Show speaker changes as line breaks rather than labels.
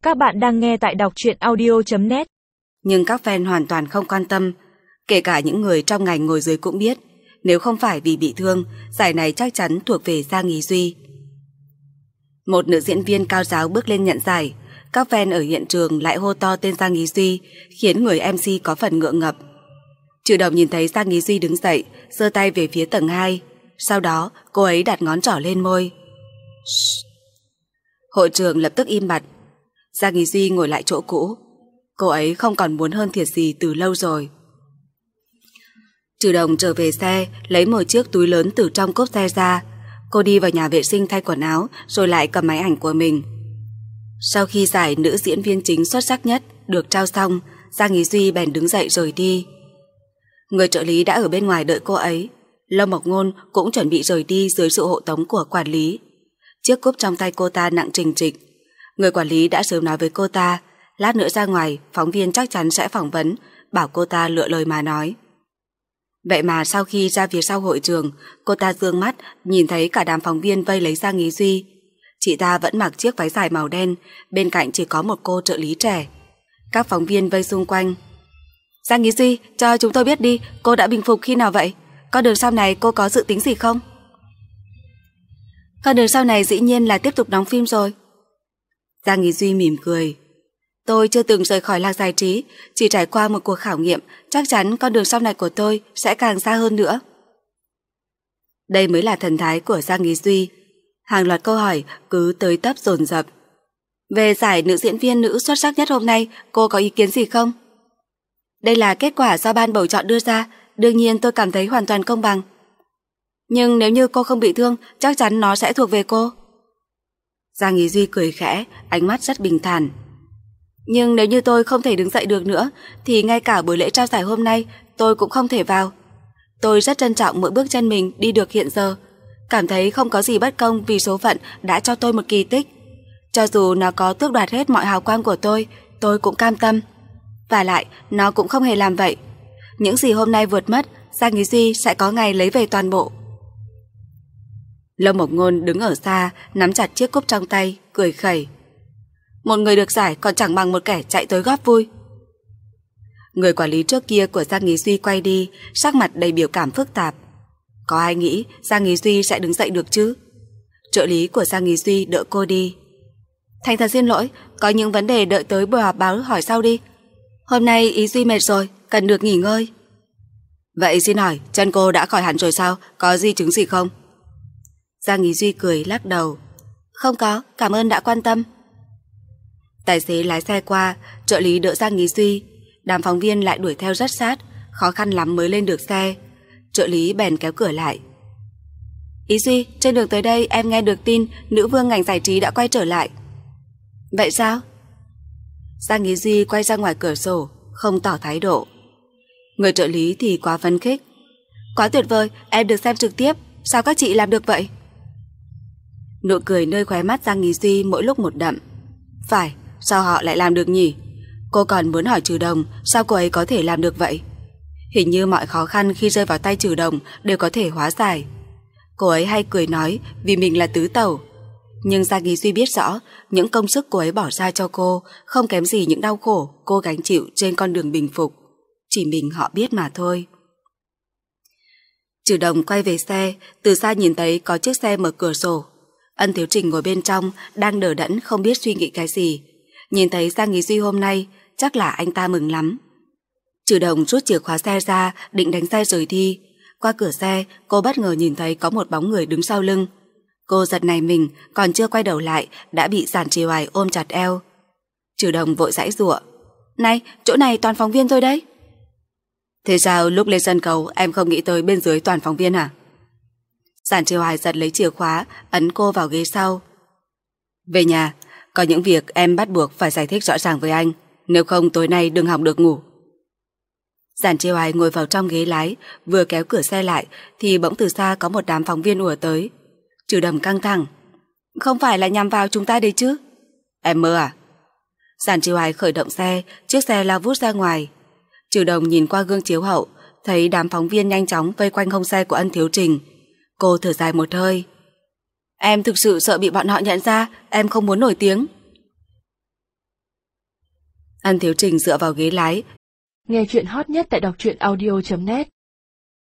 Các bạn đang nghe tại đọc truyện audio.net.
Nhưng các fan hoàn toàn không quan tâm. Kể cả những người trong ngành ngồi dưới cũng biết, nếu không phải vì bị thương, giải này chắc chắn thuộc về Giang Ý Duy. Một nữ diễn viên cao ráo bước lên nhận giải. Các fan ở hiện trường lại hô to tên Giang Ý Duy, khiến người MC có phần ngượng ngập. Trừ Đồng nhìn thấy Giang Ý Duy đứng dậy, giơ tay về phía tầng 2. Sau đó, cô ấy đặt ngón trỏ lên môi. Shh. Hội trường lập tức im bặt. Giang Ý Duy ngồi lại chỗ cũ. Cô ấy không còn muốn hơn thiệt gì từ lâu rồi. Trừ Đồng trở về xe, lấy một chiếc túi lớn từ trong cốp xe ra. Cô đi vào nhà vệ sinh thay quần áo, rồi lại cầm máy ảnh của mình. Sau khi giải nữ diễn viên chính xuất sắc nhất được trao xong, Giang Ý Duy bèn đứng dậy rời đi. Người trợ lý đã ở bên ngoài đợi cô ấy. Lâm Mộc Ngôn cũng chuẩn bị rời đi dưới sự hộ tống của quản lý. Chiếc cúp trong tay cô ta nặng trịch trịch. Người quản lý đã sớm nói với cô ta, lát nữa ra ngoài, phóng viên chắc chắn sẽ phỏng vấn, bảo cô ta lựa lời mà nói. Vậy mà sau khi ra phía sau hội trường, cô ta dương mắt, nhìn thấy cả đám phóng viên vây lấy Giang Ý Duy. Chị ta vẫn mặc chiếc váy dài màu đen, bên cạnh chỉ có một cô trợ lý trẻ. Các phóng viên vây xung quanh. Giang Ý Duy, cho chúng tôi biết đi, cô đã bình phục khi nào vậy? Con đường sau này cô có dự tính gì không? Con đường sau này dĩ nhiên là tiếp tục đóng phim rồi. Giang Ý Duy mỉm cười. Tôi chưa từng rời khỏi làng giải trí, chỉ trải qua một cuộc khảo nghiệm, chắc chắn con đường sau này của tôi sẽ càng xa hơn nữa. Đây mới là thần thái của Giang Ý Duy. Hàng loạt câu hỏi cứ tới tấp dồn dập. Về giải nữ diễn viên nữ xuất sắc nhất hôm nay, cô có ý kiến gì không? Đây là kết quả do ban bầu chọn đưa ra, đương nhiên tôi cảm thấy hoàn toàn công bằng. Nhưng nếu như cô không bị thương, chắc chắn nó sẽ thuộc về cô. Giang Ý Duy cười khẽ, ánh mắt rất bình thản. Nhưng nếu như tôi không thể đứng dậy được nữa, thì ngay cả buổi lễ trao giải hôm nay tôi cũng không thể vào. Tôi rất trân trọng mỗi bước chân mình đi được hiện giờ, cảm thấy không có gì bất công vì số phận đã cho tôi một kỳ tích. Cho dù nó có tước đoạt hết mọi hào quang của tôi cũng cam tâm. Và lại, nó cũng không hề làm vậy. Những gì hôm nay vượt mất, Giang Ý Duy sẽ có ngày lấy về toàn bộ. Lâm Mộc Ngôn đứng ở xa, nắm chặt chiếc cúp trong tay, cười khẩy. Một người được giải còn chẳng bằng một kẻ chạy tới góp vui. Người quản lý trước kia của Giang Ý Duy quay đi, sắc mặt đầy biểu cảm phức tạp. Có ai nghĩ Giang Ý Duy sẽ đứng dậy được chứ? Trợ lý của Giang Ý Duy đỡ cô đi. Thành thật xin lỗi, có những vấn đề đợi tới buổi họp báo hỏi sau đi. Hôm nay Ý Duy mệt rồi, cần được nghỉ ngơi. Vậy xin hỏi, chân cô đã khỏi hẳn rồi sao? Có di chứng gì không? Giang Ý Duy cười lắc đầu. Không có, cảm ơn đã quan tâm. Tài xế lái xe qua, trợ lý đỡ Giang Ý Duy. Đám phóng viên lại đuổi theo rất sát, khó khăn lắm mới lên được xe. Trợ lý bèn kéo cửa lại. Ý Duy, trên đường tới đây em nghe được tin nữ vương ngành giải trí đã quay trở lại. Vậy sao? Giang Ý Duy quay ra ngoài cửa sổ, không tỏ thái độ. Người trợ lý thì quá phấn khích. Quá tuyệt vời, em được xem trực tiếp, sao các chị làm được vậy? Nụ cười nơi khóe mắt Giang Ý Duy mỗi lúc một đậm. Phải, sao họ lại làm được nhỉ? Cô còn muốn hỏi Trừ Đồng sao cô ấy có thể làm được vậy. Hình như mọi khó khăn khi rơi vào tay Trừ Đồng đều có thể hóa giải. Cô ấy hay cười nói vì mình là tứ tẩu. Nhưng Giang Ý Duy biết rõ những công sức cô ấy bỏ ra cho cô không kém gì những đau khổ cô gánh chịu trên con đường bình phục. Chỉ mình họ biết mà thôi. Trừ Đồng quay về xe, từ xa nhìn thấy có chiếc xe mở cửa sổ. Ân Thiếu Trình ngồi bên trong, đang đờ đẫn không biết suy nghĩ cái gì. Nhìn thấy Giang Ý Duy hôm nay, chắc là anh ta mừng lắm. Trừ Đồng rút chìa khóa xe ra, định đánh xe rời đi. Qua cửa xe, cô bất ngờ nhìn thấy có một bóng người đứng sau lưng. Cô giật nảy mình, còn chưa quay đầu lại, đã bị Giản Trì Hoài ôm chặt eo. Trừ Đồng vội giãy giụa. Này, chỗ này toàn phóng viên thôi đấy. Thế sao lúc lên sân khấu em không nghĩ tới bên dưới toàn phóng viên hả? Giản Trì Hoài giật lấy chìa khóa, ấn cô vào ghế sau. Về nhà, có những việc em bắt buộc phải giải thích rõ ràng với anh, nếu không tối nay đừng hòng được ngủ. Giản Trì Hoài ngồi vào trong ghế lái, vừa kéo cửa xe lại thì bỗng từ xa có một đám phóng viên ùa tới. Trừ Đồng căng thẳng. Không phải là nhằm vào chúng ta đấy chứ? Em mơ à? Giản Trì Hoài khởi động xe, chiếc xe lao vút ra ngoài. Trừ Đồng nhìn qua gương chiếu hậu, thấy đám phóng viên nhanh chóng vây quanh hông xe của Ân Thiếu Trình. Cô thở dài một hơi. Em thực sự sợ bị bọn họ nhận ra, em không muốn nổi tiếng. Ân Thiếu Trình dựa vào ghế lái.
Nghe chuyện hot nhất tại đọc truyện audio.net